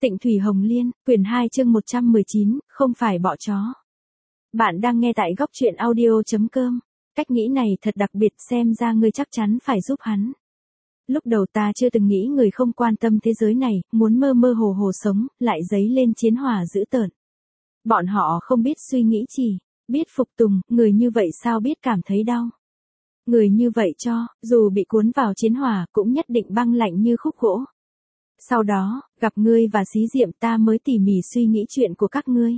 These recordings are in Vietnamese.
Tịnh Thủy Hồng Liên, quyển 2 chương 119, không phải bọ chó. Bạn đang nghe tại góc truyện audio.com. Cách nghĩ này thật đặc biệt, xem ra ngươi chắc chắn phải giúp hắn. Lúc đầu ta chưa từng nghĩ người không quan tâm thế giới này, muốn mơ mơ hồ hồ sống, lại dấy lên chiến hỏa dữ tợn. Bọn họ không biết suy nghĩ chỉ, biết phục tùng, người như vậy sao biết cảm thấy đau. Người như vậy dù bị cuốn vào chiến hỏa cũng nhất định băng lạnh như khúc gỗ. Sau đó, gặp ngươi và Xí Diệm ta mới tỉ mỉ suy nghĩ chuyện của các ngươi.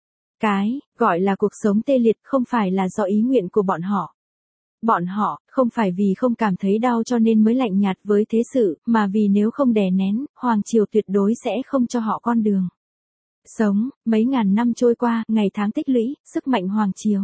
Cái, gọi là cuộc sống tê liệt không phải là do ý nguyện của bọn họ. Bọn họ, không phải vì không cảm thấy đau cho nên mới lạnh nhạt với thế sự, mà vì nếu không đè nén, Hoàng Triều tuyệt đối sẽ không cho họ con đường sống. Mấy ngàn năm trôi qua, ngày tháng tích lũy, sức mạnh Hoàng Triều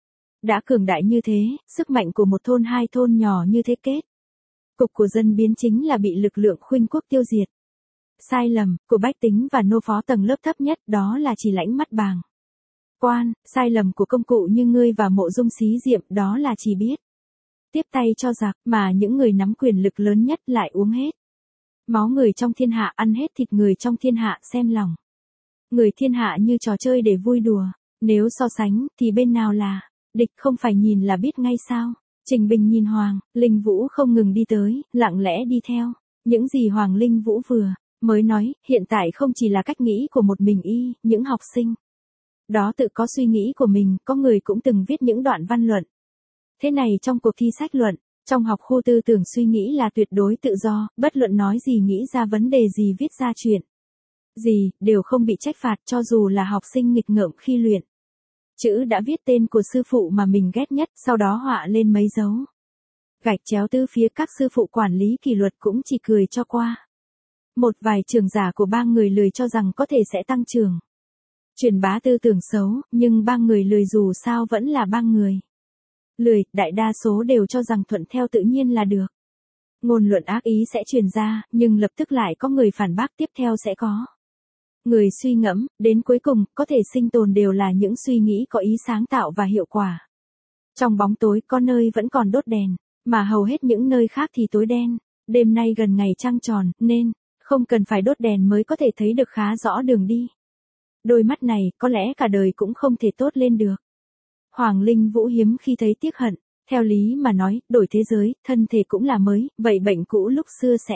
đã cường đại như thế, sức mạnh của một thôn hai thôn nhỏ như thế kết. Cục của dân biến chính là bị lực lượng khuynh quốc tiêu diệt. Sai lầm của bách tính và nô phó tầng lớp thấp nhất đó là chỉ lãnh mắt bàng quan, sai lầm của công cụ như ngươi và Mộ Dung Xí Diệm đó là chỉ biết tiếp tay cho giặc, mà những người nắm quyền lực lớn nhất lại uống hết máu người trong thiên hạ, ăn hết thịt người trong thiên hạ, xem lòng người thiên hạ như trò chơi để vui đùa. Nếu so sánh thì bên nào là địch không phải nhìn là biết ngay sao. Trình Bình nhìn Hoàng Linh Vũ không ngừng đi tới, lặng lẽ đi theo. Những gì Hoàng Linh Vũ vừa mới nói, hiện tại không chỉ là cách nghĩ của một mình y, những học sinh đó tự có suy nghĩ của mình, có người cũng từng viết những đoạn văn luận. Thế này trong cuộc thi sách luận, trong học khu tư tưởng suy nghĩ là tuyệt đối tự do, bất luận nói gì, nghĩ ra vấn đề gì, viết ra chuyện gì, đều không bị trách phạt, cho dù là học sinh nghịch ngợm khi luyện chữ đã viết tên của sư phụ mà mình ghét nhất, sau đó họa lên mấy dấu gạch chéo từ phía các sư phụ quản lý kỷ luật cũng chỉ cười cho qua. Một vài trưởng giả của ba người lười cho rằng có thể sẽ tăng trưởng truyền bá tư tưởng xấu, nhưng ba người lười dù sao vẫn là ba người lười, đại đa số đều cho rằng thuận theo tự nhiên là được. Ngôn luận ác ý sẽ truyền ra, nhưng lập tức lại có người phản bác, tiếp theo sẽ có người suy ngẫm, đến cuối cùng, có thể sinh tồn đều là những suy nghĩ có ý sáng tạo và hiệu quả. Trong bóng tối, có nơi vẫn còn đốt đèn, mà hầu hết những nơi khác thì tối đen. Đêm nay gần ngày trăng tròn, nên không cần phải đốt đèn mới có thể thấy được khá rõ đường đi. Đôi mắt này, có lẽ cả đời cũng không thể tốt lên được. Hoàng Linh Vũ hiếm khi thấy tiếc hận, theo lý mà nói, đổi thế giới, thân thể cũng là mới, vậy bệnh cũ lúc xưa sẽ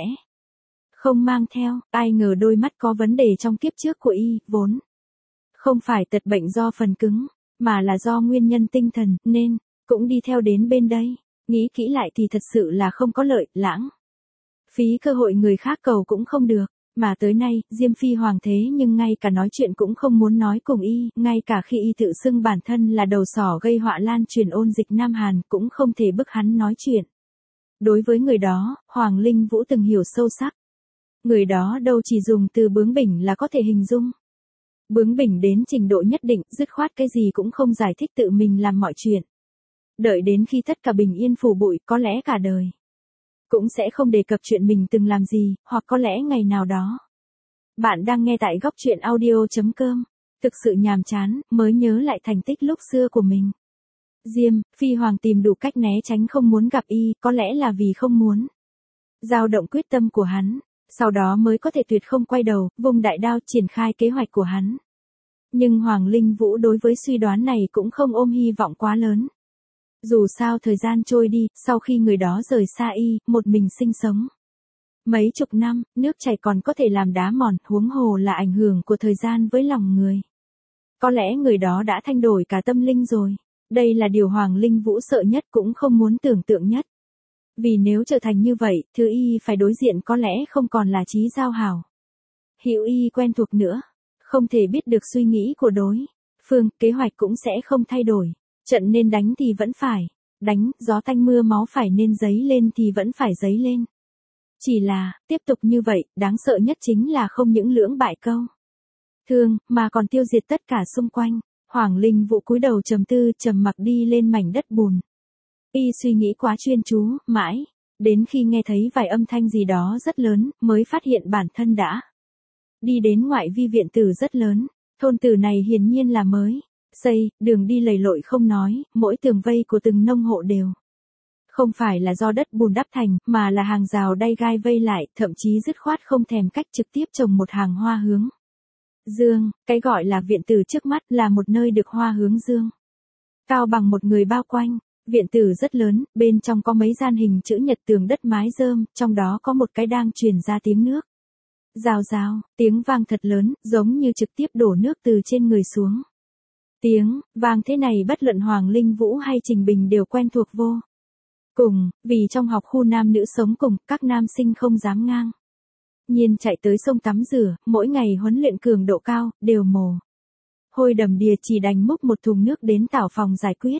không mang theo. Ai ngờ đôi mắt có vấn đề trong kiếp trước của y, vốn không phải tật bệnh do phần cứng, mà là do nguyên nhân tinh thần, nên cũng đi theo đến bên đây. Nghĩ kỹ lại thì thật sự là không có lợi, lãng phí cơ hội người khác cầu cũng không được. Mà tới nay, Diêm Phi hoàng thế nhưng ngay cả nói chuyện cũng không muốn nói cùng y, ngay cả khi y tự xưng bản thân là đầu sỏ gây họa lan truyền ôn dịch Nam Hàn cũng không thể bức hắn nói chuyện. Đối với người đó, Hoàng Linh Vũ từng hiểu sâu sắc. Người đó đâu chỉ dùng từ bướng bỉnh là có thể hình dung. Bướng bỉnh đến trình độ nhất định, dứt khoát cái gì cũng không giải thích, tự mình làm mọi chuyện. Đợi đến khi tất cả bình yên phủ bụi, có lẽ cả đời cũng sẽ không đề cập chuyện mình từng làm gì, hoặc có lẽ ngày nào đó. Bạn đang nghe tại góc truyện audio.com. Thực sự nhàm chán, mới nhớ lại thành tích lúc xưa của mình. Diêm Phi hoàng tìm đủ cách né tránh không muốn gặp y, có lẽ là vì không muốn dao động quyết tâm của hắn, sau đó mới có thể tuyệt không quay đầu, vùng đại đao triển khai kế hoạch của hắn. Nhưng Hoàng Linh Vũ đối với suy đoán này cũng không ôm hy vọng quá lớn. Dù sao thời gian trôi đi, sau khi người đó rời xa y, một mình sinh sống mấy chục năm, nước chảy còn có thể làm đá mòn, huống hồ là ảnh hưởng của thời gian với lòng người. Có lẽ người đó đã thay đổi cả tâm linh rồi. Đây là điều Hoàng Linh Vũ sợ nhất, cũng không muốn tưởng tượng nhất. Vì nếu trở thành như vậy, thứ y phải đối diện có lẽ không còn là Chí Giao hảo hữu y quen thuộc nữa. Không thể biết được suy nghĩ của đối phương, kế hoạch cũng sẽ không thay đổi. Trận nên đánh thì vẫn phải đánh, gió tanh mưa máu phải nên dấy lên thì vẫn phải dấy lên. Chỉ là, tiếp tục như vậy, đáng sợ nhất chính là không những lưỡng bại câu thương, mà còn tiêu diệt tất cả xung quanh. Hoàng Linh Vũ cúi đầu trầm tư, trầm mặc đi lên mảnh đất bùn. Y suy nghĩ quá chuyên chú, mãi đến khi nghe thấy vài âm thanh gì đó rất lớn, mới phát hiện bản thân đã đi đến ngoại vi viện tử rất lớn. Thôn tử này hiển nhiên là mới xây, đường đi lầy lội không nói, mỗi tường vây của từng nông hộ đều không phải là do đất bùn đắp thành, mà là hàng rào đay gai vây lại, thậm chí dứt khoát không thèm cách trực tiếp trồng một hàng hoa hướng Dương, cái gọi là viện tử trước mắt là một nơi được hoa hướng dương. Cao bằng một người bao quanh, viện tử rất lớn, bên trong có mấy gian hình chữ nhật tường đất mái rơm, trong đó có một cái đang truyền ra tiếng nước. Rào rào, tiếng vang thật lớn, giống như trực tiếp đổ nước từ trên người xuống. Tiếng vang thế này bất luận Hoàng Linh Vũ hay Trình Bình đều quen thuộc vô cùng, vì trong học khu nam nữ sống cùng, các nam sinh không dám ngang nhiên chạy tới sông tắm rửa, mỗi ngày huấn luyện cường độ cao, đều mồ hôi đầm đìa, chỉ đành múc một thùng nước đến tảo phòng giải quyết.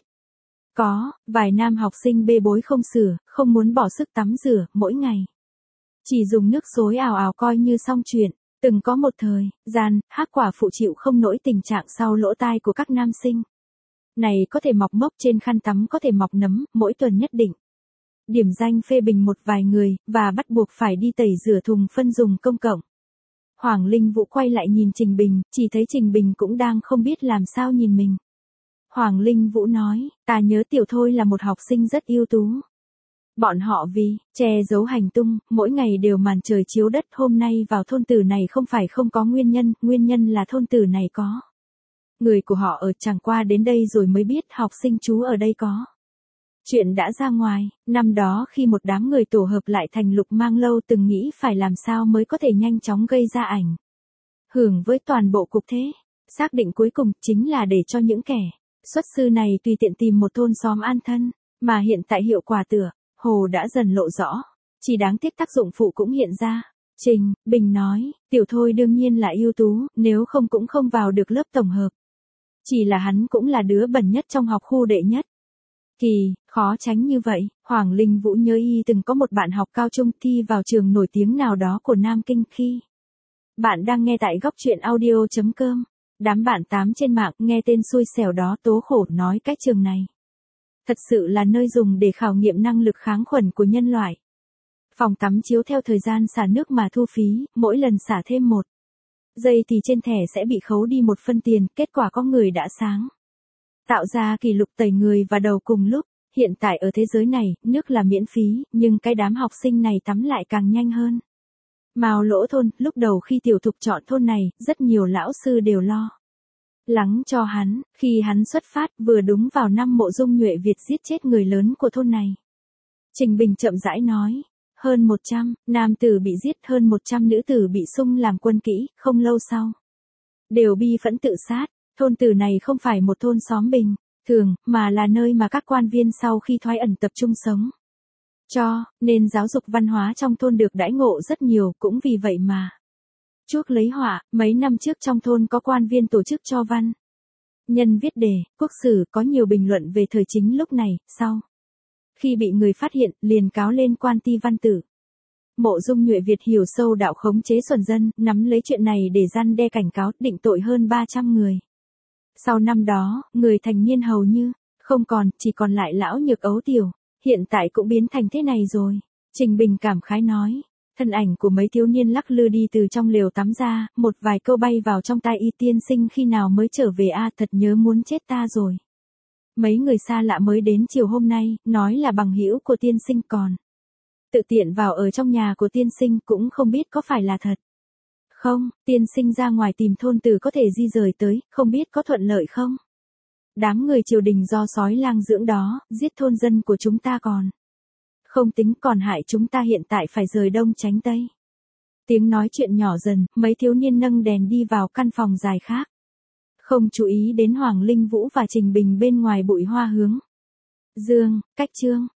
Có vài nam học sinh bê bối không sửa, không muốn bỏ sức tắm rửa, mỗi ngày chỉ dùng nước xối ào ào coi như xong chuyện. Từng có một thời gian, Hắc quả phụ chịu không nổi tình trạng sau lỗ tai của các nam sinh. Này có thể mọc mốc trên khăn tắm, có thể mọc nấm, mỗi tuần nhất định điểm danh phê bình một vài người, và bắt buộc phải đi tẩy rửa thùng phân dùng công cộng. Hoàng Linh Vũ quay lại nhìn Trình Bình, chỉ thấy Trình Bình cũng đang không biết làm sao nhìn mình. Hoàng Linh Vũ nói, ta nhớ Tiểu Thôi là một học sinh rất ưu tú. Bọn họ vì che giấu hành tung, mỗi ngày đều màn trời chiếu đất, hôm nay vào thôn tử này không phải không có nguyên nhân là thôn tử này có người của họ ở, chẳng qua đến đây rồi mới biết học sinh chú ở đây có chuyện đã ra ngoài. Năm đó khi một đám người tổ hợp lại thành Lục Mang Lâu, từng nghĩ phải làm sao mới có thể nhanh chóng gây ra ảnh hưởng với toàn bộ cục thế. Xác định cuối cùng chính là để cho những kẻ xuất sư này tùy tiện tìm một thôn xóm an thân, mà hiện tại hiệu quả tựa hồ đã dần lộ rõ, chỉ đáng tiếc tác dụng phụ cũng hiện ra. Trình Bình nói, Tiểu Thôi đương nhiên là ưu tú, nếu không cũng không vào được lớp tổng hợp. Chỉ là hắn cũng là đứa bẩn nhất trong học khu đệ nhất. Kỳ, khó tránh như vậy. Hoàng Linh Vũ nhớ y từng có một bạn học cao trung thi vào trường nổi tiếng nào đó của Nam Kinh khi. Bạn đang nghe tại góc truyện audio.com. Đám bạn tám trên mạng nghe tên xui xẻo đó tố khổ nói cái trường này thật sự là nơi dùng để khảo nghiệm năng lực kháng khuẩn của nhân loại. Phòng tắm chiếu theo thời gian xả nước mà thu phí, mỗi lần xả thêm 1 giây thì trên thẻ sẽ bị khấu đi 1 phân tiền, kết quả có người đã sáng tạo ra kỷ lục tẩy người và đầu cùng lúc. Hiện tại ở thế giới này, nước là miễn phí, nhưng cái đám học sinh này tắm lại càng nhanh hơn. Mao Lỗ thôn, lúc đầu khi Tiểu Thục chọn thôn này, rất nhiều lão sư đều lo lắng cho hắn, khi hắn xuất phát vừa đúng vào năm Mộ Dung Nhuệ Việt giết chết người lớn của thôn này. Trình Bình chậm rãi nói, hơn 100 nam tử bị giết, hơn 100 nữ tử bị sung làm quân kỹ, không lâu sau đều bi phẫn tự sát. Thôn tử này không phải một thôn xóm bình thường, mà là nơi mà các quan viên sau khi thoái ẩn tập trung sống. Cho nên giáo dục văn hóa trong thôn được đãi ngộ rất nhiều, cũng vì vậy mà chuốc lấy họa. Mấy năm trước trong thôn có quan viên tổ chức cho văn nhân viết đề quốc sử, có nhiều bình luận về thời chính lúc này. Sau khi bị người phát hiện, liền cáo lên quan ti văn tử. Mộ Dung Nhuệ Việt hiểu sâu đạo khống chế xuẩn dân, nắm lấy chuyện này để răn đe cảnh cáo, định tội hơn 300 người. Sau năm đó, người thành niên hầu như không còn, chỉ còn lại lão Nhược Ấu Tiểu, hiện tại cũng biến thành thế này rồi. Trình Bình cảm khái nói, thân ảnh của mấy thiếu niên lắc lư đi từ trong lều tắm ra, một vài câu bay vào trong tai y, tiên sinh khi nào mới trở về a, thật nhớ muốn chết ta rồi. Mấy người xa lạ mới đến chiều hôm nay, nói là bằng hữu của tiên sinh, còn tự tiện vào ở trong nhà của tiên sinh, cũng không biết có phải là thật không. Tiên sinh ra ngoài tìm thôn tử có thể di rời tới, không biết có thuận lợi không. Đám người triều đình do sói lang dưỡng đó, giết thôn dân của chúng ta còn không tính, còn hại chúng ta hiện tại phải rời đông tránh tây. Tiếng nói chuyện nhỏ dần, mấy thiếu niên nâng đèn đi vào căn phòng dài khác, không chú ý đến Hoàng Linh Vũ và Trình Bình bên ngoài bụi hoa hướng dương. Cách chương